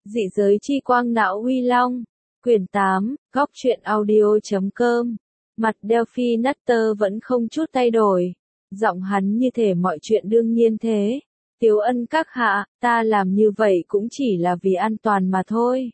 Dị giới chi quang não uy long. Quyển 8, góc truyện audio.com. Mặt Delphi Nutter vẫn không chút thay đổi. Giọng hắn như thể mọi chuyện đương nhiên thế. Tiếu Ân các hạ, ta làm như vậy cũng chỉ là vì an toàn mà thôi.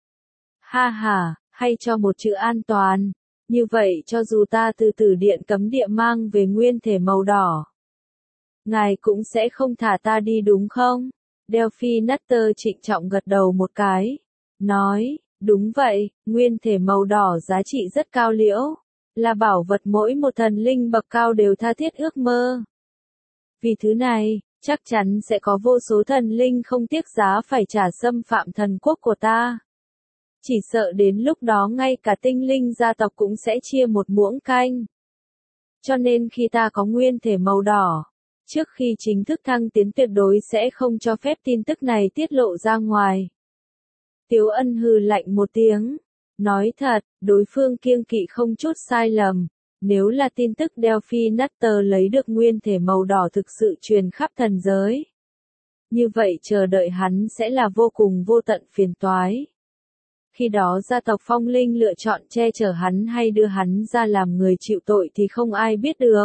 Ha ha, hay cho một chữ an toàn. Như vậy cho dù ta từ tử điện cấm địa mang về nguyên thể màu đỏ, ngài cũng sẽ không thả ta đi đúng không? Delphi Nutter trịnh trọng gật đầu một cái. Nói, đúng vậy, nguyên thể màu đỏ giá trị rất cao liễu. Là bảo vật mỗi một thần linh bậc cao đều tha thiết ước mơ. Vì thứ này, chắc chắn sẽ có vô số thần linh không tiếc giá phải trả xâm phạm thần quốc của ta. Chỉ sợ đến lúc đó ngay cả tinh linh gia tộc cũng sẽ chia một muỗng canh. Cho nên khi ta có nguyên thể màu đỏ, trước khi chính thức thăng tiến tuyệt đối sẽ không cho phép tin tức này tiết lộ ra ngoài. Tiếu Ân hừ lạnh một tiếng. Nói thật, đối phương kiêng kỵ không chút sai lầm. Nếu là tin tức Delphi Nutter lấy được nguyên thể màu đỏ thực sự truyền khắp thần giới, như vậy chờ đợi hắn sẽ là vô cùng vô tận phiền toái. Khi đó gia tộc Phong Linh lựa chọn che chở hắn hay đưa hắn ra làm người chịu tội thì không ai biết được.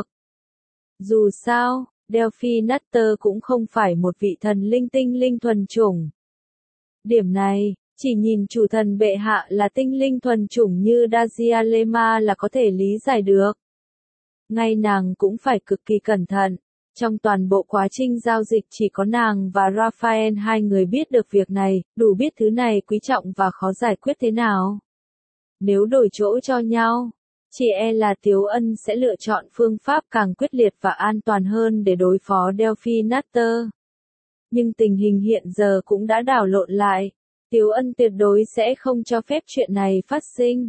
Dù sao, Delphi Nutter cũng không phải một vị thần linh tinh linh thuần chủng. Điểm này, chỉ nhìn chủ thần bệ hạ là tinh linh thuần chủng như Dazialema là có thể lý giải được. Ngay nàng cũng phải cực kỳ cẩn thận. Trong toàn bộ quá trình giao dịch chỉ có nàng và Raphael hai người biết được việc này, đủ biết thứ này quý trọng và khó giải quyết thế nào. Nếu đổi chỗ cho nhau, chỉ e là Tiếu Ân sẽ lựa chọn phương pháp càng quyết liệt và an toàn hơn để đối phó Delphi Nutter. Nhưng tình hình hiện giờ cũng đã đảo lộn lại. Tiếu Ân tuyệt đối sẽ không cho phép chuyện này phát sinh.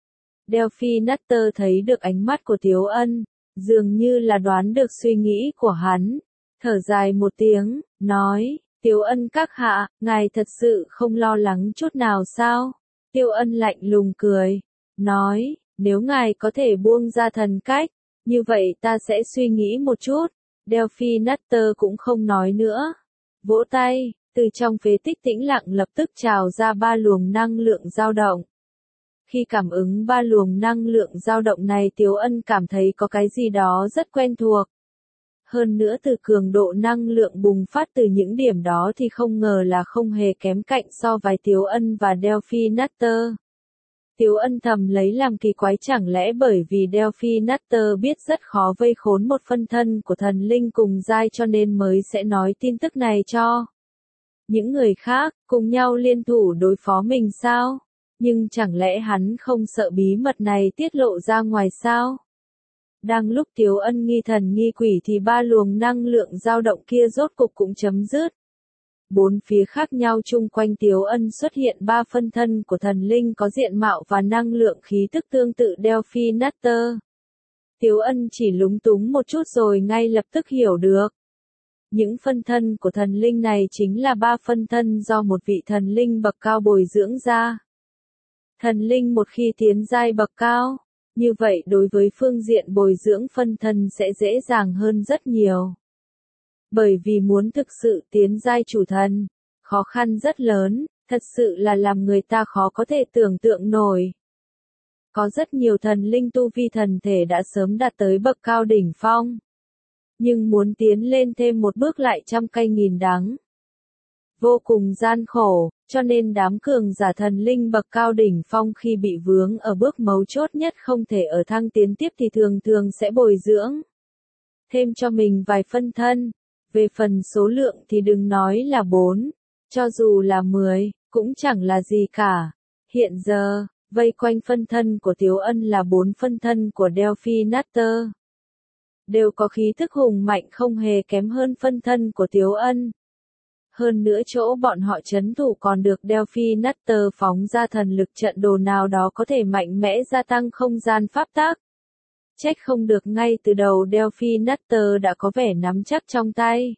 Delphi Nutter thấy được ánh mắt của Tiếu Ân, dường như là đoán được suy nghĩ của hắn. Thở dài một tiếng, nói, Tiếu Ân các hạ, ngài thật sự không lo lắng chút nào sao? Tiếu Ân lạnh lùng cười, nói, nếu ngài có thể buông ra thần cách, như vậy ta sẽ suy nghĩ một chút. Delphi Nutter cũng không nói nữa. Vỗ tay. Từ trong phế tích tĩnh lặng lập tức trào ra ba luồng năng lượng dao động. Khi cảm ứng ba luồng năng lượng dao động này Tiếu Ân cảm thấy có cái gì đó rất quen thuộc. Hơn nữa từ cường độ năng lượng bùng phát từ những điểm đó thì không ngờ là không hề kém cạnh so với Tiếu Ân và Delphi Nutter. Tiếu Ân thầm lấy làm kỳ quái chẳng lẽ bởi vì Delphi Nutter biết rất khó vây khốn một phân thân của thần linh cùng giai cho nên mới sẽ nói tin tức này cho những người khác, cùng nhau liên thủ đối phó mình sao? Nhưng chẳng lẽ hắn không sợ bí mật này tiết lộ ra ngoài sao? Đang lúc Tiếu Ân nghi thần nghi quỷ thì ba luồng năng lượng dao động kia rốt cục cũng chấm dứt. Bốn phía khác nhau chung quanh Tiếu Ân xuất hiện ba phân thân của thần linh có diện mạo và năng lượng khí tức tương tự Delphi Nutter. Tiếu Ân chỉ lúng túng một chút rồi ngay lập tức hiểu được. Những phân thân của thần linh này chính là ba phân thân do một vị thần linh bậc cao bồi dưỡng ra. Thần linh một khi tiến giai bậc cao, như vậy đối với phương diện bồi dưỡng phân thân sẽ dễ dàng hơn rất nhiều. Bởi vì muốn thực sự tiến giai chủ thần, khó khăn rất lớn, thật sự là làm người ta khó có thể tưởng tượng nổi. Có rất nhiều thần linh tu vi thần thể đã sớm đạt tới bậc cao đỉnh phong. Nhưng muốn tiến lên thêm một bước lại trăm cây nghìn đắng. Vô cùng gian khổ, cho nên đám cường giả thần linh bậc cao đỉnh phong khi bị vướng ở bước mấu chốt nhất không thể ở thăng tiến tiếp thì thường thường sẽ bồi dưỡng thêm cho mình vài phân thân. Về phần số lượng thì đừng nói là 4, cho dù là 10, cũng chẳng là gì cả. Hiện giờ, vây quanh phân thân của Tiếu Ân là 4 phân thân của Delphi Nutter. Đều có khí thức hùng mạnh không hề kém hơn phân thân của Tiếu Ân. Hơn nữa chỗ bọn họ trấn thủ còn được Delphi Nutter phóng ra thần lực trận đồ nào đó có thể mạnh mẽ gia tăng không gian pháp tắc. Trách không được ngay từ đầu Delphi Nutter đã có vẻ nắm chắc trong tay.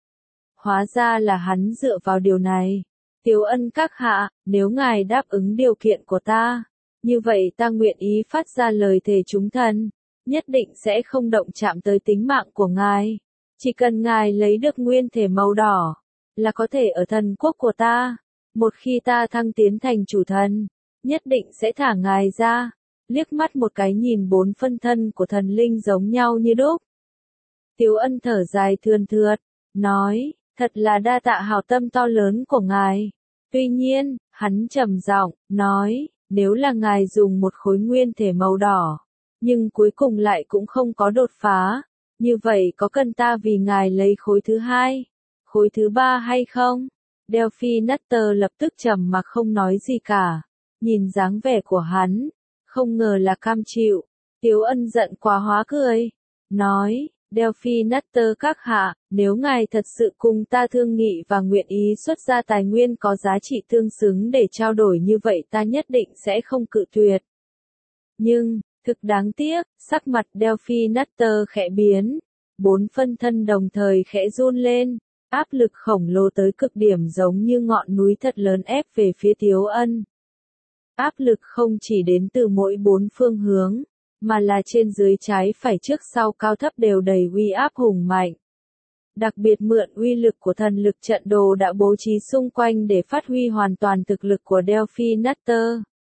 Hóa ra là hắn dựa vào điều này. Tiếu Ân các hạ, nếu ngài đáp ứng điều kiện của ta, như vậy ta nguyện ý phát ra lời thề chúng thần. Nhất định sẽ không động chạm tới tính mạng của ngài. Chỉ cần ngài lấy được nguyên thể màu đỏ, là có thể ở thần quốc của ta, Một khi ta thăng tiến thành chủ thần, nhất định sẽ thả ngài ra. Liếc mắt một cái nhìn 4 phân thân của thần linh giống nhau như đúc. Tiếu Ân thở dài thườn thượt, nói, thật là đa tạ hảo tâm to lớn của ngài. Tuy nhiên, hắn trầm giọng, nói, nếu là ngài dùng một khối nguyên thể màu đỏ, nhưng cuối cùng lại cũng không có đột phá, như vậy có cần ta vì ngài lấy khối thứ 2, khối thứ 3 hay không? Delphi Nutter lập tức trầm mặc không nói gì cả, nhìn dáng vẻ của hắn, không ngờ là cam chịu. Tiếu Ân giận quá hóa cười, nói, Delphi Nutter các hạ, nếu ngài thật sự cùng ta thương nghị và nguyện ý xuất ra tài nguyên có giá trị tương xứng để trao đổi như vậy ta nhất định sẽ không cự tuyệt. Nhưng, thực đáng tiếc, sắc mặt Delphi Nutter khẽ biến, 4 phân thân đồng thời khẽ run lên, áp lực khổng lồ tới cực điểm giống như ngọn núi thật lớn ép về phía Tiếu Ân. Áp lực không chỉ đến từ mỗi 4 phương hướng, mà là trên dưới trái phải trước sau cao thấp đều đầy uy áp hùng mạnh. Đặc biệt mượn uy lực của thần lực trận đồ đã bố trí xung quanh để phát huy hoàn toàn thực lực của Delphi Nutter.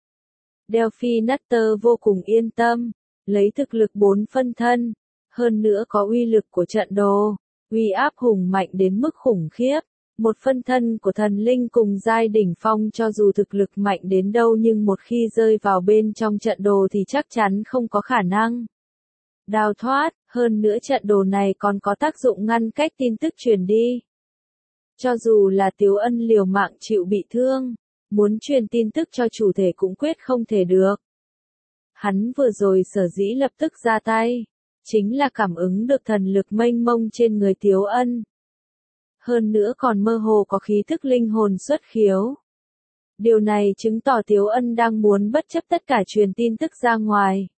Delphi Nutter vô cùng yên tâm, lấy thực lực 4 phân thân, hơn nữa có uy lực của trận đồ, uy áp hùng mạnh đến mức khủng khiếp. Một phân thân của thần linh cùng giai đỉnh phong cho dù thực lực mạnh đến đâu nhưng một khi rơi vào bên trong trận đồ thì chắc chắn không có khả năng đào thoát, hơn nữa trận đồ này còn có tác dụng ngăn cách tin tức truyền đi. Cho dù là Tiếu Ân liều mạng chịu bị thương, muốn truyền tin tức cho chủ thể cũng quyết không thể được. Hắn vừa rồi sở dĩ lập tức ra tay, chính là cảm ứng được thần lực mênh mông trên người Tiếu Ân. Hơn nữa còn mơ hồ có khí thức linh hồn xuất khiếu. Điều này chứng tỏ Tiếu Ân đang muốn bất chấp tất cả truyền tin tức ra ngoài.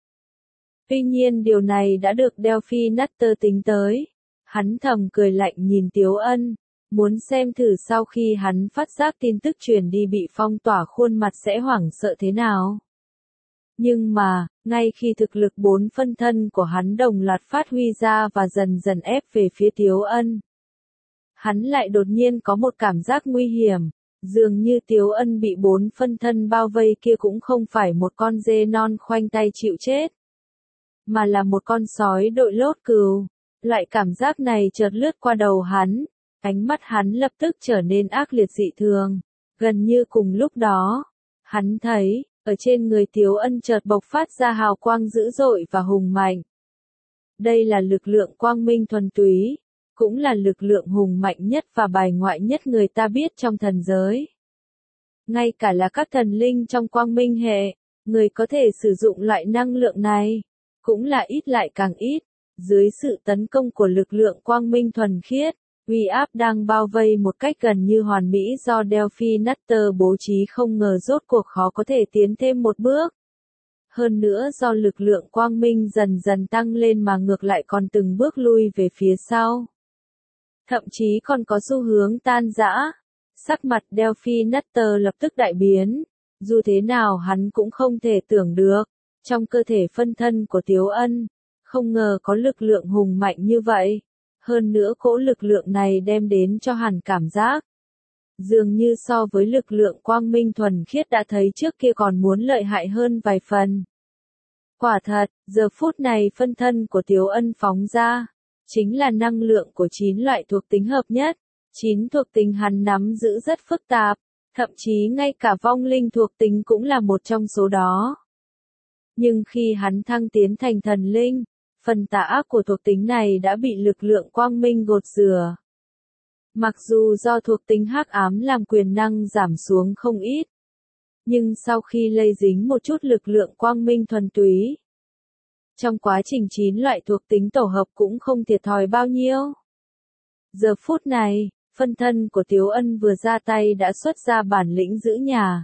Tuy nhiên điều này đã được Delphi Nutter tính tới. Hắn thầm cười lạnh nhìn Tiếu Ân, muốn xem thử sau khi hắn phát giác tin tức truyền đi bị phong tỏa khuôn mặt sẽ hoảng sợ thế nào. Nhưng mà, ngay khi thực lực 4 phân thân của hắn đồng loạt phát huy ra và dần dần ép về phía Tiếu Ân, hắn lại đột nhiên có một cảm giác nguy hiểm, dường như Tiếu Ân bị 4 phân thân bao vây kia cũng không phải một con dê non khoanh tay chịu chết, mà là một con sói đội lốt cừu. Loại cảm giác này chợt lướt qua đầu hắn, ánh mắt hắn lập tức trở nên ác liệt dị thường. Gần như cùng lúc đó, hắn thấy, ở trên người Tiếu Ân chợt bộc phát ra hào quang dữ dội và hùng mạnh. Đây là lực lượng quang minh thuần túy, cũng là lực lượng hùng mạnh nhất và bài ngoại nhất người ta biết trong thần giới. Ngay cả là các thần linh trong quang minh hệ, người có thể sử dụng loại năng lượng này, cũng là ít lại càng ít. Dưới sự tấn công của lực lượng quang minh thuần khiết, uy áp đang bao vây một cách gần như hoàn mỹ do Delphi Nutter bố trí không ngờ rốt cuộc khó có thể tiến thêm một bước. Hơn nữa do lực lượng quang minh dần dần tăng lên mà ngược lại còn từng bước lui về phía sau. Thậm chí còn có xu hướng tan rã. Sắc mặt Delphi Nutter lập tức đại biến. Dù thế nào hắn cũng không thể tưởng được, trong cơ thể phân thân của Tiếu Ân, không ngờ có lực lượng hùng mạnh như vậy. Hơn nữa cỗ lực lượng này đem đến cho hắn cảm giác dường như so với lực lượng quang minh thuần khiết đã thấy trước kia còn muốn lợi hại hơn vài phần. Quả thật, giờ phút này phân thân của Tiếu Ân phóng ra, chính là năng lượng của 9 loại thuộc tính hợp nhất. 9 thuộc tính hắn nắm giữ rất phức tạp, thậm chí ngay cả vong linh thuộc tính cũng là một trong số đó. Nhưng khi hắn thăng tiến thành thần linh, phần tà ác của thuộc tính này đã bị lực lượng quang minh gột rửa. Mặc dù do thuộc tính hắc ám làm quyền năng giảm xuống không ít, nhưng sau khi lây dính một chút lực lượng quang minh thuần túy, trong quá trình 9 loại thuộc tính tổ hợp cũng không thiệt thòi bao nhiêu. Giờ phút này, phân thân của Tiếu Ân vừa ra tay đã xuất ra bản lĩnh giữ nhà.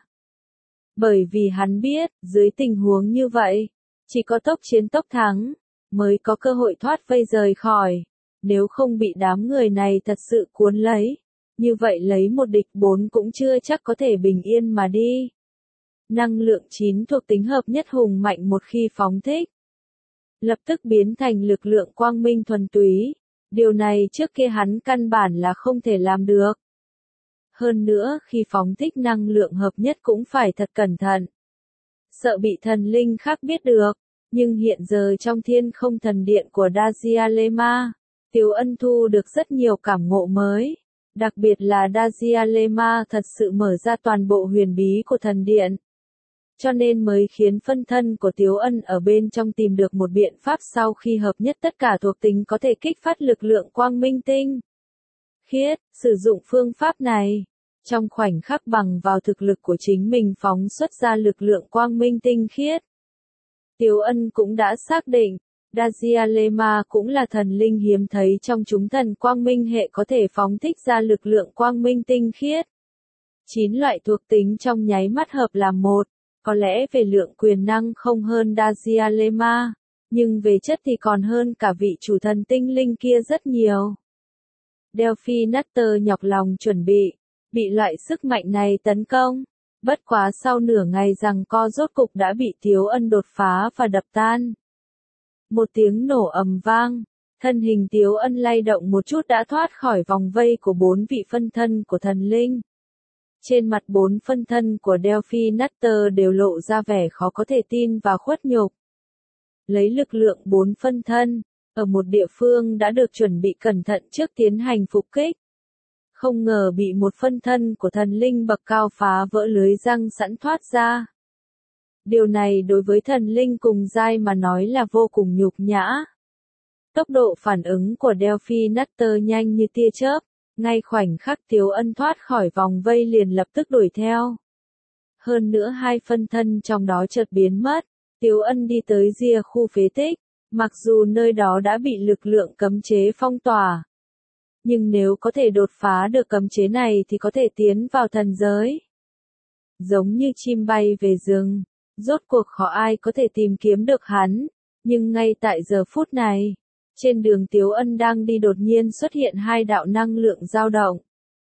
Bởi vì hắn biết, dưới tình huống như vậy, chỉ có tốc chiến tốc thắng, mới có cơ hội thoát vây rời khỏi. Nếu không bị đám người này thật sự cuốn lấy, như vậy lấy một địch 4 cũng chưa chắc có thể bình yên mà đi. Năng lượng 9 thuộc tính hợp nhất hùng mạnh một khi phóng thích, lập tức biến thành lực lượng quang minh thuần túy. Điều này trước kia hắn căn bản là không thể làm được. Hơn nữa khi phóng thích năng lượng hợp nhất cũng phải thật cẩn thận. Sợ bị thần linh khác biết được. Nhưng hiện giờ trong thiên không thần điện của Dajialema, Tiếu Ân thu được rất nhiều cảm ngộ mới. Đặc biệt là Dajialema thật sự mở ra toàn bộ huyền bí của thần điện. Cho nên mới khiến phân thân của Tiếu Ân ở bên trong tìm được một biện pháp sau khi hợp nhất tất cả thuộc tính có thể kích phát lực lượng quang minh tinh khiết, sử dụng phương pháp này. Trong khoảnh khắc bằng vào thực lực của chính mình phóng xuất ra lực lượng quang minh tinh khiết. Tiếu Ân cũng đã xác định, Dajialema cũng là thần linh hiếm thấy trong chúng thần quang minh hệ có thể phóng thích ra lực lượng quang minh tinh khiết. 9 loại thuộc tính trong nháy mắt hợp làm một, có lẽ về lượng quyền năng không hơn Dajialema, nhưng về chất thì còn hơn cả vị chủ thần tinh linh kia rất nhiều. Delphi Nutter nhọc lòng chuẩn bị loại sức mạnh này tấn công. Bất quá sau nửa ngày giằng co rốt cục đã bị Tiếu Ân đột phá và đập tan. Một tiếng nổ ầm vang, thân hình Tiếu Ân lay động một chút đã thoát khỏi vòng vây của 4 vị phân thân của thần linh. Trên mặt 4 phân thân của Delphi Nutter đều lộ ra vẻ khó có thể tin và khuất nhục. Lấy lực lượng 4 phân thân, ở một địa phương đã được chuẩn bị cẩn thận trước tiến hành phục kích. Không ngờ bị một phân thân của thần linh bậc cao phá vỡ lưới răng sẵn thoát ra. Điều này đối với thần linh cùng giai mà nói là vô cùng nhục nhã. Tốc độ phản ứng của Delphi Nutter nhanh như tia chớp, ngay khoảnh khắc Tiếu Ân thoát khỏi vòng vây liền lập tức đuổi theo. Hơn nữa 2 phân thân trong đó chợt biến mất, Tiếu Ân đi tới rìa khu phế tích, mặc dù nơi đó đã bị lực lượng cấm chế phong tỏa. Nhưng nếu có thể đột phá được cấm chế này thì có thể tiến vào thần giới. Giống như chim bay về rừng, rốt cuộc khó ai có thể tìm kiếm được hắn, nhưng ngay tại giờ phút này, trên đường Tiếu Ân đang đi đột nhiên xuất hiện 2 đạo năng lượng dao động.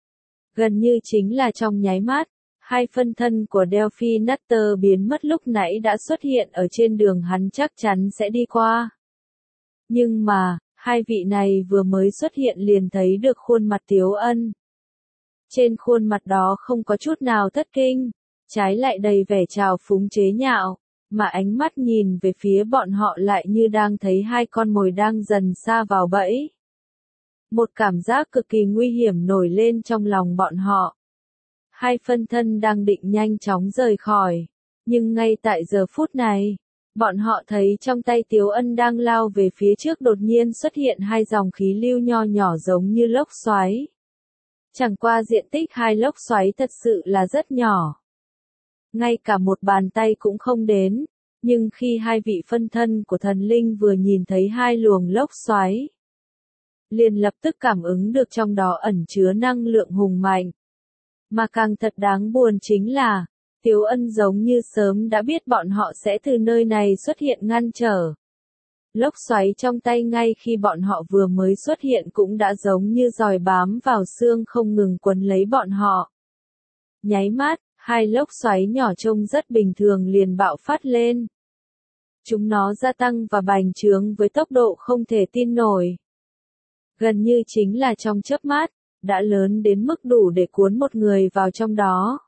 Gần như chính là trong nháy mắt, 2 phân thân của Delphi Nutter biến mất lúc nãy đã xuất hiện ở trên đường hắn chắc chắn sẽ đi qua. Nhưng mà, 2 vị này vừa mới xuất hiện liền thấy được khuôn mặt Tiếu Ân. Trên khuôn mặt đó không có chút nào thất kinh, trái lại đầy vẻ trào phúng chế nhạo, mà ánh mắt nhìn về phía bọn họ lại như đang thấy 2 con mồi đang dần xa vào bẫy. Một cảm giác cực kỳ nguy hiểm nổi lên trong lòng bọn họ. 2 phân thân đang định nhanh chóng rời khỏi, nhưng ngay tại giờ phút này, bọn họ thấy trong tay Tiếu Ân đang lao về phía trước đột nhiên xuất hiện 2 dòng khí lưu nho nhỏ giống như lốc xoáy. Chẳng qua diện tích 2 lốc xoáy thật sự là rất nhỏ. Ngay cả một bàn tay cũng không đến, nhưng khi 2 vị phân thân của thần linh vừa nhìn thấy 2 luồng lốc xoáy, liền lập tức cảm ứng được trong đó ẩn chứa năng lượng hùng mạnh. Mà càng thật đáng buồn chính là, Tiếu Ân giống như sớm đã biết bọn họ sẽ từ nơi này xuất hiện ngăn trở. Lốc xoáy trong tay ngay khi bọn họ vừa mới xuất hiện cũng đã giống như giòi bám vào xương không ngừng quấn lấy bọn họ. Nháy mắt, 2 lốc xoáy nhỏ trông rất bình thường liền bạo phát lên. Chúng nó gia tăng và bành trướng với tốc độ không thể tin nổi. Gần như chính là trong chớp mắt, đã lớn đến mức đủ để cuốn một người vào trong đó.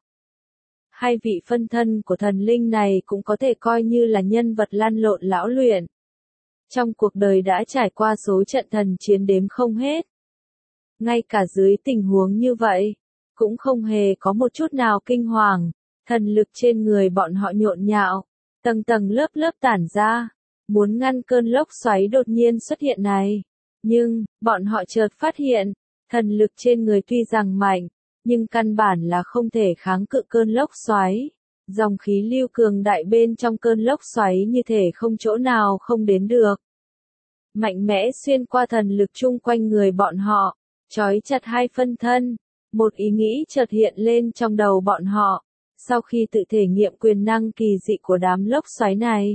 2 vị phân thân của thần linh này cũng có thể coi như là nhân vật lăn lộn lão luyện. Trong cuộc đời đã trải qua số trận thần chiến đếm không hết. Ngay cả dưới tình huống như vậy, cũng không hề có một chút nào kinh hoàng, thần lực trên người bọn họ nhộn nhạo, tầng tầng lớp lớp tản ra, muốn ngăn cơn lốc xoáy đột nhiên xuất hiện này. Nhưng, bọn họ chợt phát hiện, thần lực trên người tuy rằng mạnh, nhưng căn bản là không thể kháng cự cơn lốc xoáy. Dòng khí lưu cường đại bên trong cơn lốc xoáy như thể không chỗ nào không đến được. Mạnh mẽ xuyên qua thần lực chung quanh người bọn họ, trói chặt 2 phân thân. Một ý nghĩ chợt hiện lên trong đầu bọn họ, sau khi tự thể nghiệm quyền năng kỳ dị của đám lốc xoáy này.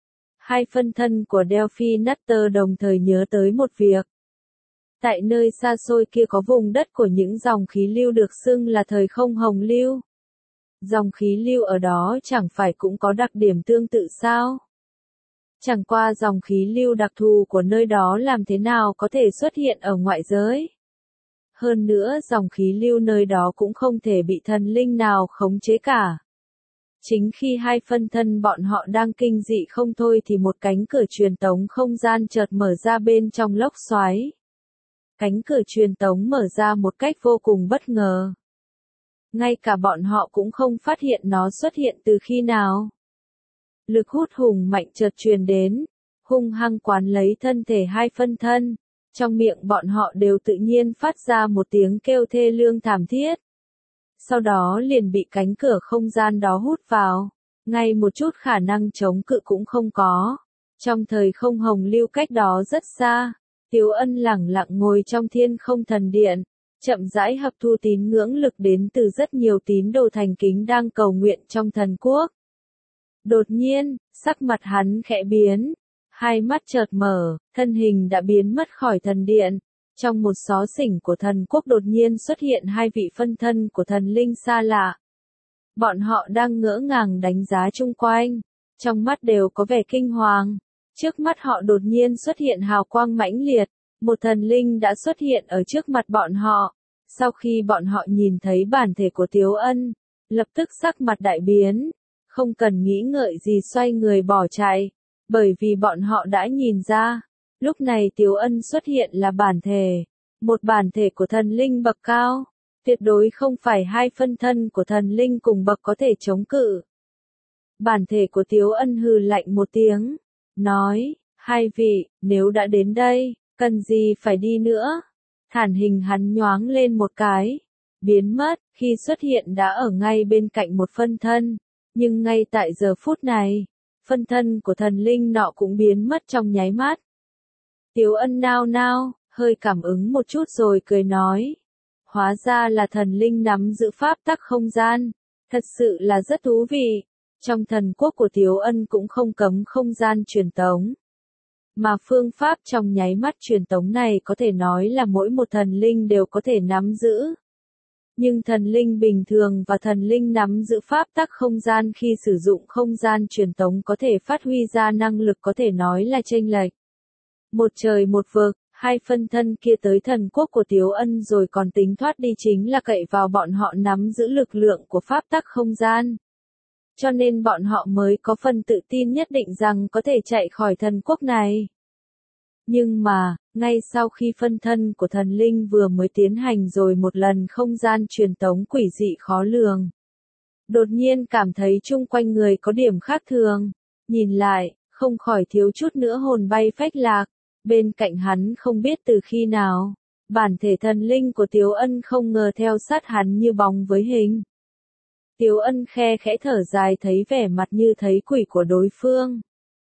2 phân thân của Delphi Nutter đồng thời nhớ tới một việc. Tại nơi xa xôi kia có vùng đất của những dòng khí lưu được xưng là thời không hồng lưu. Dòng khí lưu ở đó chẳng phải cũng có đặc điểm tương tự sao? Chẳng qua dòng khí lưu đặc thù của nơi đó làm thế nào có thể xuất hiện ở ngoại giới? Hơn nữa dòng khí lưu nơi đó cũng không thể bị thần linh nào khống chế cả. Chính khi hai phân thân bọn họ đang kinh dị không thôi thì một cánh cửa truyền tống không gian chợt mở ra bên trong lốc xoáy. Cánh cửa truyền tống mở ra một cách vô cùng bất ngờ. Ngay cả bọn họ cũng không phát hiện nó xuất hiện từ khi nào. Lực hút hùng mạnh chợt truyền đến, hung hăng quán lấy thân thể hai phân thân. Trong miệng bọn họ đều tự nhiên phát ra một tiếng kêu thê lương thảm thiết. Sau đó liền bị cánh cửa không gian đó hút vào, ngay một chút khả năng chống cự cũng không có. Trong thời không hồng lưu cách đó rất xa, Tiếu Ân lẳng lặng ngồi trong thiên không thần điện, chậm rãi hấp thu tín ngưỡng lực đến từ rất nhiều tín đồ thành kính đang cầu nguyện trong thần quốc. Đột nhiên, sắc mặt hắn khẽ biến, hai mắt chợt mở, thân hình đã biến mất khỏi thần điện. Trong một xó xỉnh của thần quốc đột nhiên xuất hiện hai vị phân thân của thần linh xa lạ. Bọn họ đang ngỡ ngàng đánh giá chung quanh, trong mắt đều có vẻ kinh hoàng. Trước mắt họ đột nhiên xuất hiện hào quang mãnh liệt, một thần linh đã xuất hiện ở trước mặt bọn họ. Sau khi bọn họ nhìn thấy bản thể của Tiếu Ân, lập tức sắc mặt đại biến, không cần nghĩ ngợi gì xoay người bỏ chạy, bởi vì bọn họ đã nhìn ra. Lúc này Tiếu Ân xuất hiện là bản thể, một bản thể của thần linh bậc cao, tuyệt đối không phải hai phân thân của thần linh cùng bậc có thể chống cự. Bản thể của Tiếu Ân hừ lạnh một tiếng, nói, hai vị, nếu đã đến đây, cần gì phải đi nữa. Thản hình hắn nhoáng lên một cái, biến mất, khi xuất hiện đã ở ngay bên cạnh một phân thân, nhưng ngay tại giờ phút này, phân thân của thần linh nọ cũng biến mất trong nháy mắt. Tiếu Ân nao nao, hơi cảm ứng một chút rồi cười nói. Hóa ra là thần linh nắm giữ pháp tắc không gian. Thật sự là rất thú vị. Trong thần quốc của Tiếu Ân cũng không cấm không gian truyền tống. Mà phương pháp trong nháy mắt truyền tống này có thể nói là mỗi một thần linh đều có thể nắm giữ. Nhưng thần linh bình thường và thần linh nắm giữ pháp tắc không gian khi sử dụng không gian truyền tống có thể phát huy ra năng lực có thể nói là chênh lệch. Một trời một vực, hai phân thân kia tới thần quốc của Tiếu Ân rồi còn tính thoát đi chính là cậy vào bọn họ nắm giữ lực lượng của pháp tắc không gian. Cho nên bọn họ mới có phần tự tin nhất định rằng có thể chạy khỏi thần quốc này. Nhưng mà, ngay sau khi phân thân của thần linh vừa mới tiến hành rồi một lần không gian truyền tống quỷ dị khó lường. Đột nhiên cảm thấy chung quanh người có điểm khác thường, nhìn lại, không khỏi thiếu chút nữa hồn bay phách lạc. Bên cạnh hắn không biết từ khi nào, bản thể thần linh của Tiếu Ân không ngờ theo sát hắn như bóng với hình. Tiếu Ân khe khẽ thở dài thấy vẻ mặt như thấy quỷ của đối phương.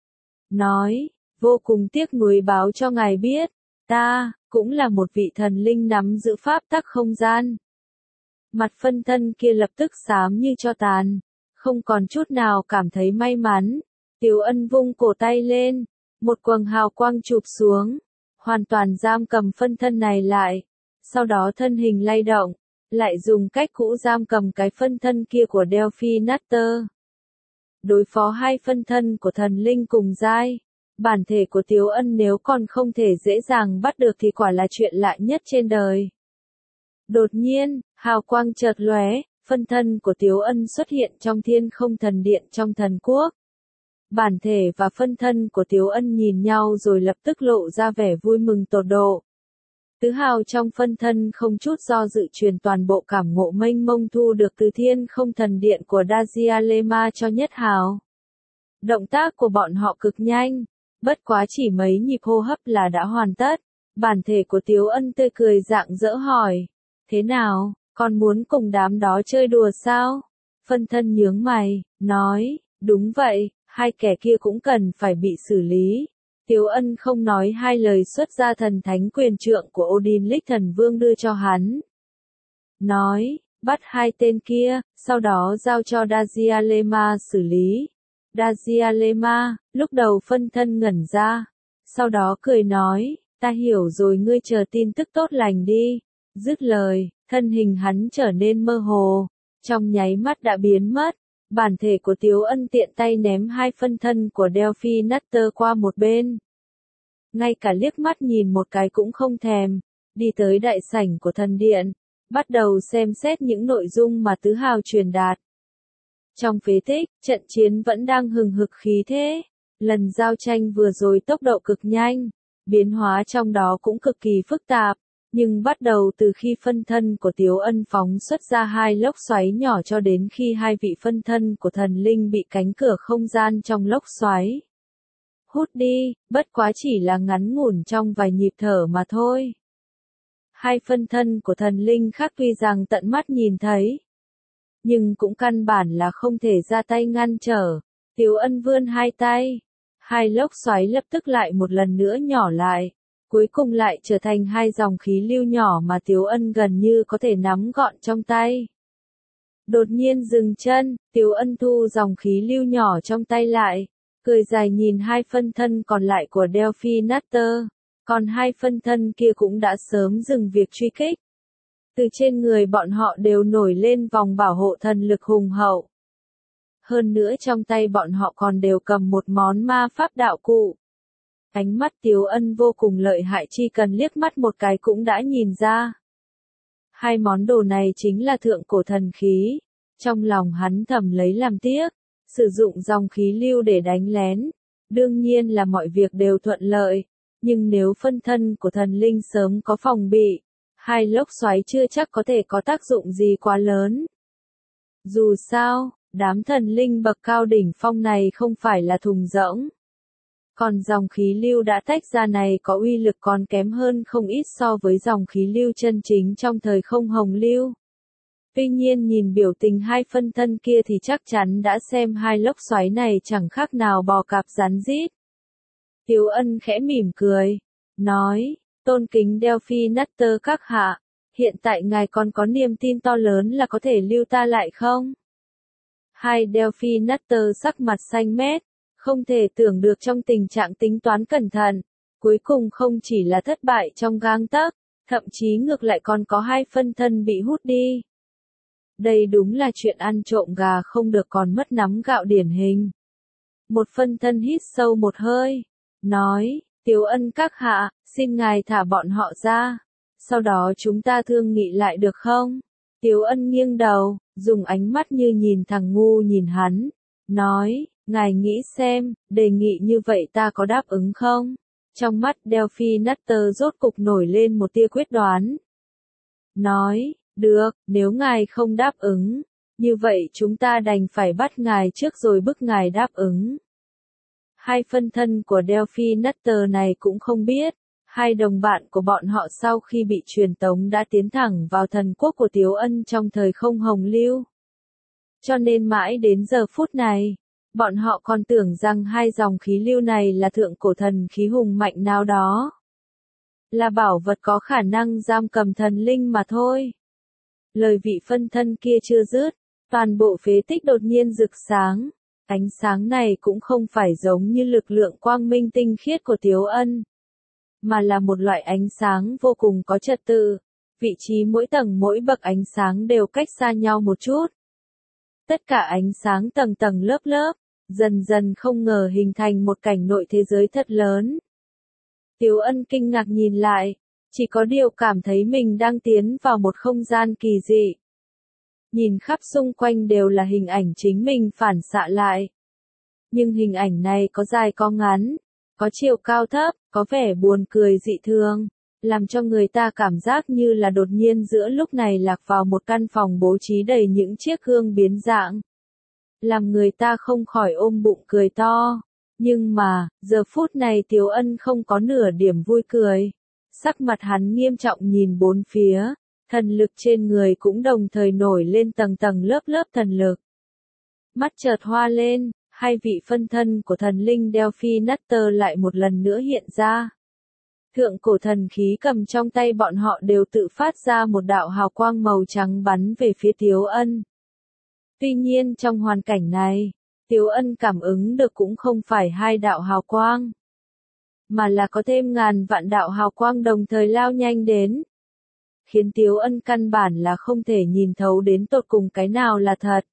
Nói, vô cùng tiếc nuối báo cho ngài biết, ta, cũng là một vị thần linh nắm giữ pháp tắc không gian. Mặt phân thân kia lập tức xám như tro tàn, không còn chút nào cảm thấy may mắn. Tiếu Ân vung cổ tay lên. Một quầng hào quang chụp xuống, hoàn toàn giam cầm phân thân này lại. Sau đó thân hình lay động, lại dùng cách cũ giam cầm cái phân thân kia của Delphinator. Đối phó hai phân thân của thần linh cùng giai, bản thể của Tiếu Ân nếu còn không thể dễ dàng bắt được thì quả là chuyện lạ nhất trên đời. Đột nhiên, hào quang chợt lóe, phân thân của Tiếu Ân xuất hiện trong thiên không thần điện trong thần quốc. Bản thể và phân thân của Tiếu Ân nhìn nhau rồi lập tức lộ ra vẻ vui mừng tột độ. Tứ hào trong phân thân không chút do dự truyền toàn bộ cảm ngộ mênh mông thu được từ thiên không thần điện của Dajialema cho nhất hào. Động tác của bọn họ cực nhanh, bất quá chỉ mấy nhịp hô hấp là đã hoàn tất. Bản thể của Tiếu Ân tươi cười rạng rỡ hỏi, thế nào, con muốn cùng đám đó chơi đùa sao? Phân thân nhướng mày, nói, đúng vậy. Hai kẻ kia cũng cần phải bị xử lý. Tiếu Ân không nói hai lời xuất ra thần thánh quyền trượng của Odin Lịch Thần Vương đưa cho hắn. Nói, bắt hai tên kia, sau đó giao cho Dajialema xử lý. Dajialema, lúc đầu phân thân ngẩn ra. Sau đó cười nói, ta hiểu rồi ngươi chờ tin tức tốt lành đi. Dứt lời, thân hình hắn trở nên mơ hồ. Trong nháy mắt đã biến mất. Bản thể của Tiếu Ân tiện tay ném hai phân thân của Delphinator qua một bên. Ngay cả liếc mắt nhìn một cái cũng không thèm. đi tới đại sảnh của thần điện, bắt đầu xem xét những nội dung mà Tứ Hào truyền đạt. Trong phế tích, trận chiến vẫn đang hừng hực khí thế. Lần giao tranh vừa rồi tốc độ cực nhanh, biến hóa trong đó cũng cực kỳ phức tạp, nhưng bắt đầu từ khi phân thân của Tiếu Ân phóng xuất ra 2 lốc xoáy nhỏ cho đến khi 2 vị phân thân của thần linh bị cánh cửa không gian trong lốc xoáy hút đi, bất quá chỉ là ngắn ngủn trong vài nhịp thở mà thôi. 2 phân thân của thần linh khác tuy rằng tận mắt nhìn thấy, nhưng cũng căn bản là không thể ra tay ngăn trở. Tiếu Ân vươn 2 tay, 2 lốc xoáy lập tức lại một lần nữa nhỏ lại, cuối cùng lại trở thành 2 dòng khí lưu nhỏ mà Tiếu Ân gần như có thể nắm gọn trong tay. Đột nhiên dừng chân, Tiếu Ân thu dòng khí lưu nhỏ trong tay lại, cười dài nhìn 2 phân thân còn lại của Delphinator, còn 2 phân thân kia cũng đã sớm dừng việc truy kích. Từ trên người bọn họ đều nổi lên vòng bảo hộ thần lực hùng hậu. Hơn nữa trong tay bọn họ còn đều cầm một món ma pháp đạo cụ. Ánh mắt Tiếu Ân vô cùng lợi hại, chỉ cần liếc mắt một cái cũng đã nhìn ra. 2 món đồ này chính là thượng cổ thần khí. Trong lòng hắn thầm lấy làm tiếc, sử dụng dòng khí lưu để đánh lén. Đương nhiên là mọi việc đều thuận lợi, nhưng nếu phân thân của thần linh sớm có phòng bị, 2 lốc xoáy chưa chắc có thể có tác dụng gì quá lớn. Dù sao, đám thần linh bậc cao đỉnh phong này không phải là thùng rỗng. Còn dòng khí lưu đã tách ra này có uy lực còn kém hơn không ít so với dòng khí lưu chân chính trong thời không hồng lưu. Tuy nhiên nhìn biểu tình 2 phân thân kia thì chắc chắn đã xem 2 lốc xoáy này chẳng khác nào bò cạp rắn rít. Tiếu Ân khẽ mỉm cười, nói, tôn kính Delphinator các hạ, hiện tại ngài còn có niềm tin to lớn là có thể lưu ta lại không? 2 Delphinator sắc mặt xanh mét, không thể tưởng được trong tình trạng tính toán cẩn thận, cuối cùng không chỉ là thất bại trong gang tấc, thậm chí ngược lại còn có 2 phân thân bị hút đi. Đây đúng là chuyện ăn trộm gà không được còn mất nắm gạo điển hình. Một phân thân hít sâu một hơi, nói, Tiếu Ân các hạ, xin ngài thả bọn họ ra, sau đó chúng ta thương nghị lại được không? Tiếu Ân nghiêng đầu, dùng ánh mắt như nhìn thằng ngu nhìn hắn, nói, ngài nghĩ xem, đề nghị như vậy ta có đáp ứng không? Trong mắt Delphinator rốt cục nổi lên một tia quyết đoán. Nói, được, nếu ngài không đáp ứng, như vậy chúng ta đành phải bắt ngài trước rồi bức ngài đáp ứng. 2 phân thân của Delphinator này cũng không biết, 2 đồng bạn của bọn họ sau khi bị truyền tống đã tiến thẳng vào thần quốc của Tiếu Ân trong thời không hồng lưu. Cho nên mãi đến giờ phút này, bọn họ còn tưởng rằng 2 dòng khí lưu này là thượng cổ thần khí hùng mạnh nào đó. Là bảo vật có khả năng giam cầm thần linh mà thôi. Lời vị phân thân kia chưa dứt, toàn bộ phế tích đột nhiên rực sáng. Ánh sáng này cũng không phải giống như lực lượng quang minh tinh khiết của Tiếu Ân, mà là một loại ánh sáng vô cùng có trật tự. Vị trí mỗi tầng mỗi bậc ánh sáng đều cách xa nhau một chút. Tất cả ánh sáng tầng tầng lớp lớp, dần dần không ngờ hình thành một cảnh nội thế giới thật lớn. Tiếu Ân kinh ngạc nhìn lại, chỉ có điều cảm thấy mình đang tiến vào một không gian kỳ dị. Nhìn khắp xung quanh đều là hình ảnh chính mình phản xạ lại. Nhưng hình ảnh này có dài có ngắn, có chiều cao thấp, có vẻ buồn cười dị thường, làm cho người ta cảm giác như là đột nhiên giữa lúc này lạc vào một căn phòng bố trí đầy những chiếc gương biến dạng. Làm người ta không khỏi ôm bụng cười to. Nhưng mà, giờ phút này Tiếu Ân không có nửa điểm vui cười. Sắc mặt hắn nghiêm trọng nhìn bốn phía, thần lực trên người cũng đồng thời nổi lên tầng tầng lớp lớp thần lực. Mắt chợt hoa lên, 2 vị phân thân của thần linh Delphinator lại một lần nữa hiện ra. Thượng cổ thần khí cầm trong tay bọn họ đều tự phát ra một đạo hào quang màu trắng bắn về phía Tiếu Ân. Tuy nhiên trong hoàn cảnh này, Tiếu Ân cảm ứng được cũng không phải 2 đạo hào quang, mà là có thêm ngàn vạn đạo hào quang đồng thời lao nhanh đến. Khiến Tiếu Ân căn bản là không thể nhìn thấu đến tột cùng cái nào là thật,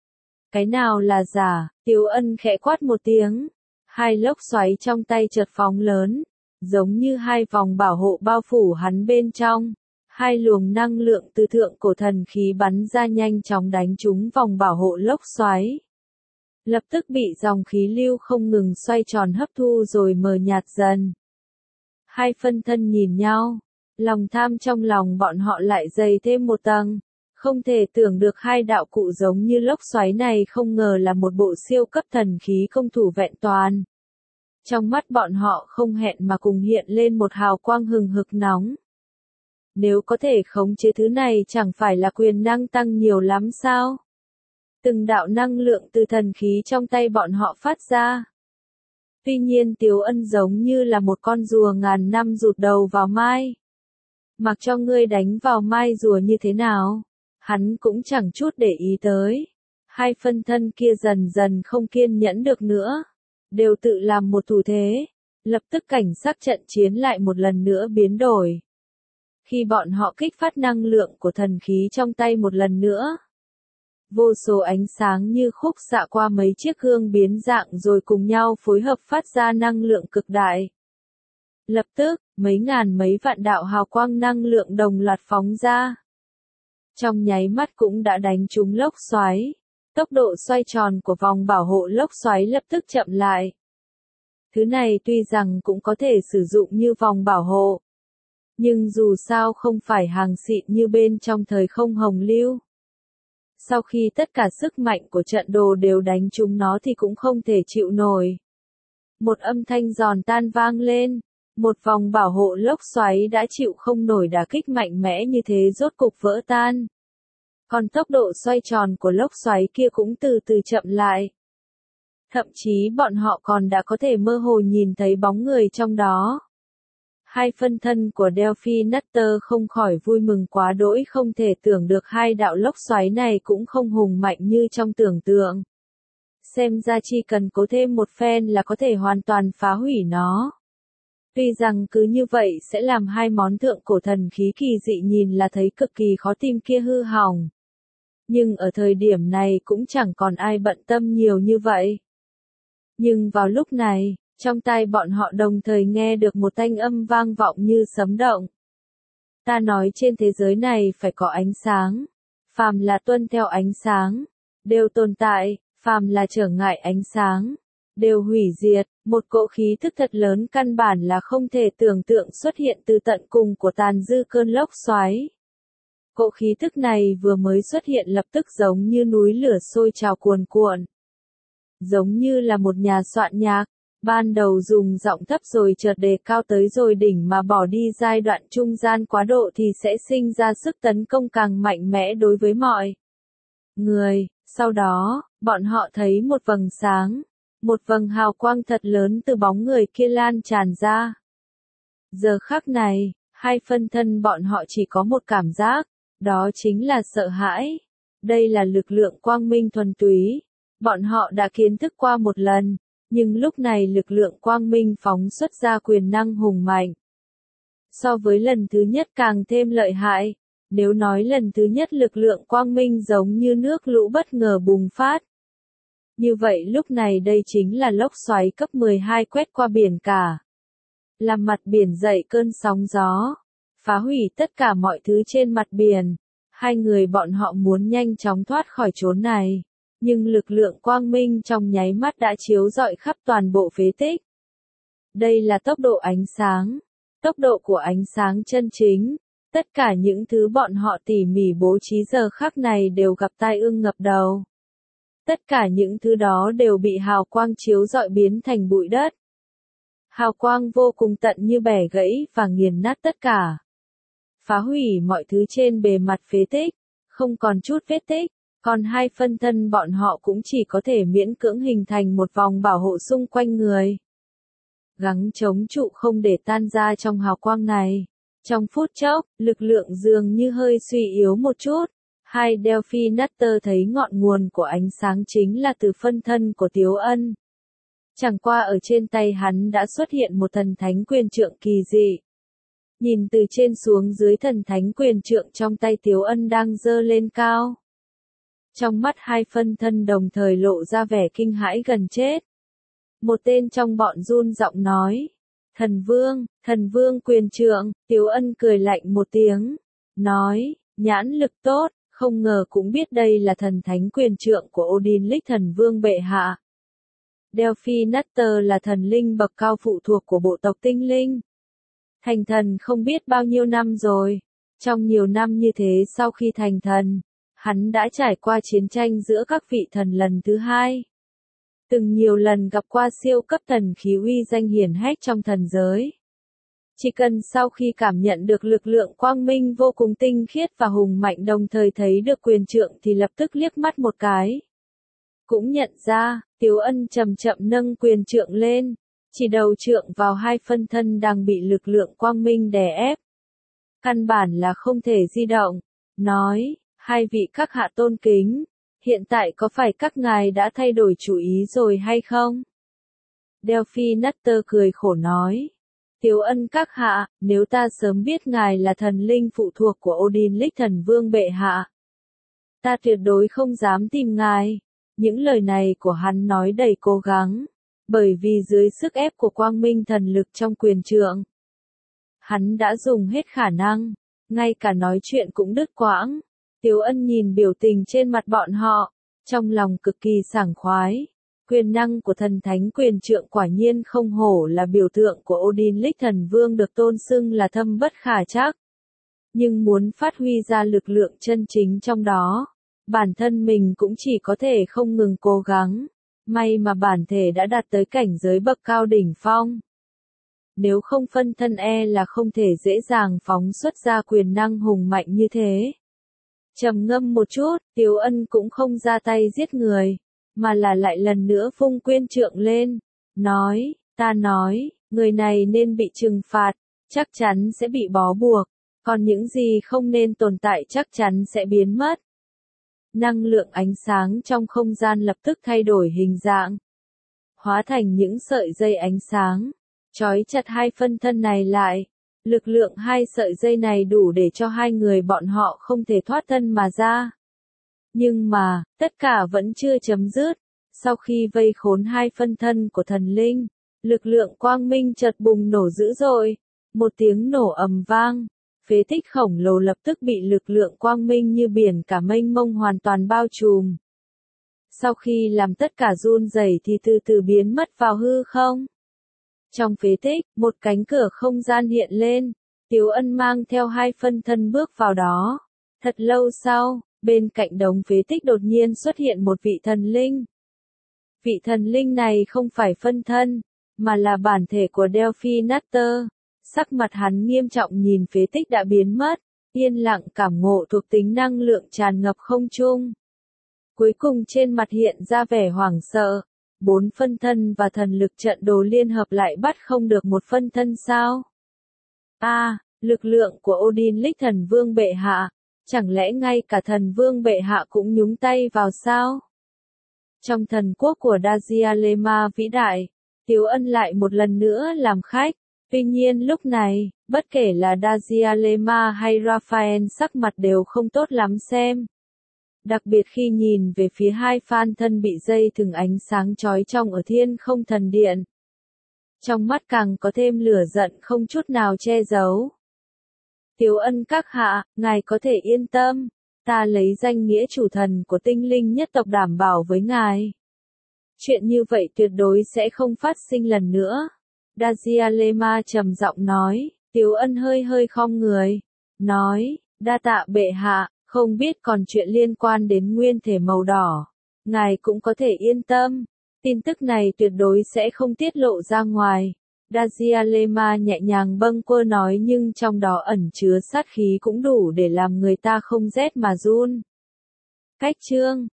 cái nào là giả. Tiếu Ân khẽ quát một tiếng, 2 lốc xoáy trong tay chợt phóng lớn, giống như hai vòng bảo hộ bao phủ hắn bên trong. Hai luồng năng lượng từ thượng cổ thần khí bắn ra nhanh chóng đánh trúng vòng bảo hộ lốc xoáy. Lập tức bị dòng khí lưu không ngừng xoay tròn hấp thu rồi mờ nhạt dần. Hai phân thân nhìn nhau, lòng tham trong lòng bọn họ lại dày thêm một tầng. Không thể tưởng được hai đạo cụ giống như lốc xoáy này không ngờ là một bộ siêu cấp thần khí công thủ vẹn toàn. Trong mắt bọn họ không hẹn mà cùng hiện lên một hào quang hừng hực nóng. Nếu có thể khống chế thứ này chẳng phải là quyền năng tăng nhiều lắm sao? Từng đạo năng lượng từ thần khí trong tay bọn họ phát ra. Tuy nhiên Tiếu Ân giống như là một con rùa ngàn năm rụt đầu vào mai. Mặc cho ngươi đánh vào mai rùa như thế nào, hắn cũng chẳng chút để ý tới. Hai phân thân kia dần dần không kiên nhẫn được nữa, đều tự làm một thủ thế, lập tức cảnh sắc trận chiến lại một lần nữa biến đổi. Khi bọn họ kích phát năng lượng của thần khí trong tay một lần nữa, vô số ánh sáng như khúc xạ qua mấy chiếc gương biến dạng rồi cùng nhau phối hợp phát ra năng lượng cực đại. Lập tức, mấy ngàn mấy vạn đạo hào quang năng lượng đồng loạt phóng ra. Trong nháy mắt cũng đã đánh trúng lốc xoáy. Tốc độ xoay tròn của vòng bảo hộ lốc xoáy lập tức chậm lại. Thứ này tuy rằng cũng có thể sử dụng như vòng bảo hộ, nhưng dù sao không phải hàng xịn như bên trong thời không hồng lưu. Sau khi tất cả sức mạnh của trận đồ đều đánh trúng nó thì cũng không thể chịu nổi. Một âm thanh giòn tan vang lên, một vòng bảo hộ lốc xoáy đã chịu không nổi đả kích mạnh mẽ như thế rốt cục vỡ tan. Còn tốc độ xoay tròn của lốc xoáy kia cũng từ từ chậm lại. Thậm chí bọn họ còn đã có thể mơ hồ nhìn thấy bóng người trong đó. Hai phân thân của Delphi Nutter không khỏi vui mừng quá đỗi không thể tưởng được hai đạo lốc xoáy này cũng không hùng mạnh như trong tưởng tượng. Xem ra chỉ cần cố thêm một phen là có thể hoàn toàn phá hủy nó. Tuy rằng cứ như vậy sẽ làm hai món thượng cổ thần khí kỳ dị nhìn là thấy cực kỳ khó tìm kia hư hỏng. Nhưng ở thời điểm này cũng chẳng còn ai bận tâm nhiều như vậy. Nhưng vào lúc này, trong tai bọn họ đồng thời nghe được một thanh âm vang vọng như sấm động. Ta nói trên thế giới này phải có ánh sáng. Phàm là tuân theo ánh sáng, đều tồn tại, phàm là trở ngại ánh sáng, đều hủy diệt. Một cỗ khí thức thật lớn căn bản là không thể tưởng tượng xuất hiện từ tận cùng của tàn dư cơn lốc xoáy. Cỗ khí thức này vừa mới xuất hiện lập tức giống như núi lửa sôi trào cuồn cuộn. Giống như là một nhà soạn nhạc, ban đầu dùng giọng thấp rồi chợt đề cao tới rồi đỉnh mà bỏ đi giai đoạn trung gian quá độ thì sẽ sinh ra sức tấn công càng mạnh mẽ đối với mọi người. Sau đó, bọn họ thấy một vầng sáng, một vầng hào quang thật lớn từ bóng người kia lan tràn ra. Giờ khắc này, hai phân thân bọn họ chỉ có một cảm giác, đó chính là sợ hãi. Đây là lực lượng quang minh thuần túy. Bọn họ đã kiến thức qua một lần, nhưng lúc này lực lượng quang minh phóng xuất ra quyền năng hùng mạnh. So với lần thứ nhất càng thêm lợi hại. Nếu nói lần thứ nhất lực lượng quang minh giống như nước lũ bất ngờ bùng phát. Như vậy lúc này đây chính là lốc xoáy cấp 12 quét qua biển cả. Làm mặt biển dậy cơn sóng gió. Phá hủy tất cả mọi thứ trên mặt biển. Hai người bọn họ muốn nhanh chóng thoát khỏi chốn này. Nhưng lực lượng quang minh trong nháy mắt đã chiếu rọi khắp toàn bộ phế tích. Đây là tốc độ ánh sáng. Tốc độ của ánh sáng chân chính. Tất cả những thứ bọn họ tỉ mỉ bố trí giờ khắc này đều gặp tai ương ngập đầu. Tất cả những thứ đó đều bị hào quang chiếu rọi biến thành bụi đất. Hào quang vô cùng tận như bẻ gãy và nghiền nát tất cả. Phá hủy mọi thứ trên bề mặt phế tích, không còn chút vết tích. Còn hai phân thân bọn họ cũng chỉ có thể miễn cưỡng hình thành một vòng bảo hộ xung quanh người. Gắng chống trụ không để tan ra trong hào quang này. Trong phút chốc, lực lượng dường như hơi suy yếu một chút. Hai Delphi Nutter thấy ngọn nguồn của ánh sáng chính là từ phân thân của Tiếu Ân. Chẳng qua ở trên tay hắn đã xuất hiện một thần thánh quyền trượng kỳ dị. Nhìn từ trên xuống dưới thần thánh quyền trượng trong tay Tiếu Ân đang giơ lên cao. Trong mắt hai phân thân đồng thời lộ ra vẻ kinh hãi gần chết. Một tên trong bọn run giọng nói. Thần vương quyền trượng, Tiếu Ân cười lạnh một tiếng, nói, nhãn lực tốt, không ngờ cũng biết đây là thần thánh quyền trượng của Odin thần vương bệ hạ. Delphi Nutter là thần linh bậc cao phụ thuộc của bộ tộc tinh linh. Thành thần không biết bao nhiêu năm rồi. Trong nhiều năm như thế sau khi thành thần, hắn đã trải qua chiến tranh giữa các vị thần lần thứ hai. Từng nhiều lần gặp qua siêu cấp thần khí uy danh hiển hách trong thần giới. Chỉ cần sau khi cảm nhận được lực lượng quang minh vô cùng tinh khiết và hùng mạnh đồng thời thấy được quyền trượng thì lập tức liếc mắt một cái. Cũng nhận ra, Tiếu Ân chậm chậm nâng quyền trượng lên, chỉ đầu trượng vào hai phân thân đang bị lực lượng quang minh đè ép. Căn bản là không thể di động, nói, hai vị các hạ tôn kính, hiện tại có phải các ngài đã thay đổi chủ ý rồi hay không? Delphi Nutter cười khổ nói, Tiếu Ân các hạ, nếu ta sớm biết ngài là thần linh phụ thuộc của Odin thần vương bệ hạ, ta tuyệt đối không dám tìm ngài. Những lời này của hắn nói đầy cố gắng, bởi vì dưới sức ép của quang minh thần lực trong quyền trượng, hắn đã dùng hết khả năng, ngay cả nói chuyện cũng đứt quãng. Tiếu Ân nhìn biểu tình trên mặt bọn họ, trong lòng cực kỳ sảng khoái. Quyền năng của thần thánh quyền trượng quả nhiên không hổ là biểu tượng của Odin thần vương được tôn xưng là thâm bất khả trắc. Nhưng muốn phát huy ra lực lượng chân chính trong đó, bản thân mình cũng chỉ có thể không ngừng cố gắng. May mà bản thể đã đạt tới cảnh giới bậc cao đỉnh phong. Nếu không phân thân là không thể dễ dàng phóng xuất ra quyền năng hùng mạnh như thế. Trầm ngâm một chút, Tiếu Ân cũng không ra tay giết người, mà là lại lần nữa vung quyền trượng lên, nói, ta nói, người này nên bị trừng phạt, chắc chắn sẽ bị bó buộc, còn những gì không nên tồn tại chắc chắn sẽ biến mất. Năng lượng ánh sáng trong không gian lập tức thay đổi hình dạng, hóa thành những sợi dây ánh sáng, trói chặt hai phân thân này lại. Lực lượng hai sợi dây này đủ để cho hai người bọn họ không thể thoát thân mà ra. Nhưng mà, tất cả vẫn chưa chấm dứt. Sau khi vây khốn hai phân thân của thần linh, lực lượng quang minh chợt bùng nổ dữ dội. Một tiếng nổ ầm vang, phế tích khổng lồ lập tức bị lực lượng quang minh như biển cả mênh mông hoàn toàn bao trùm. Sau khi làm tất cả run rẩy thì từ từ biến mất vào hư không. Trong phế tích, một cánh cửa không gian hiện lên, Tiếu Ân mang theo hai phân thân bước vào đó. Thật lâu sau, bên cạnh đống phế tích đột nhiên xuất hiện một vị thần linh. Vị thần linh này không phải phân thân, mà là bản thể của Delphi Nutter. Sắc mặt hắn nghiêm trọng nhìn phế tích đã biến mất, yên lặng cảm ngộ thuộc tính năng lượng tràn ngập không trung. Cuối cùng trên mặt hiện ra vẻ hoảng sợ. 4 phân thân và thần lực trận đồ liên hợp lại bắt không được một phân thân sao? Lực lượng của Odin thần vương bệ hạ, chẳng lẽ ngay cả thần vương bệ hạ cũng nhúng tay vào sao? Trong thần quốc của Dazialema vĩ đại, Tiếu Ân lại một lần nữa làm khách. Tuy nhiên lúc này, bất kể là Dazialema hay Raphael sắc mặt đều không tốt lắm xem. Đặc biệt khi nhìn về phía hai phan thân bị dây thừng ánh sáng chói trong ở thiên không thần điện. Trong mắt càng có thêm lửa giận không chút nào che giấu. Tiếu Ân các hạ, ngài có thể yên tâm, ta lấy danh nghĩa chủ thần của tinh linh nhất tộc đảm bảo với ngài. Chuyện như vậy tuyệt đối sẽ không phát sinh lần nữa. Dazialema trầm giọng nói, Tiếu Ân hơi khom người, nói, đa tạ bệ hạ. Không biết còn chuyện liên quan đến nguyên thể màu đỏ, ngài cũng có thể yên tâm, tin tức này tuyệt đối sẽ không tiết lộ ra ngoài. Dazialema nhẹ nhàng bâng quơ nói nhưng trong đó ẩn chứa sát khí cũng đủ để làm người ta không rét mà run. Cách chương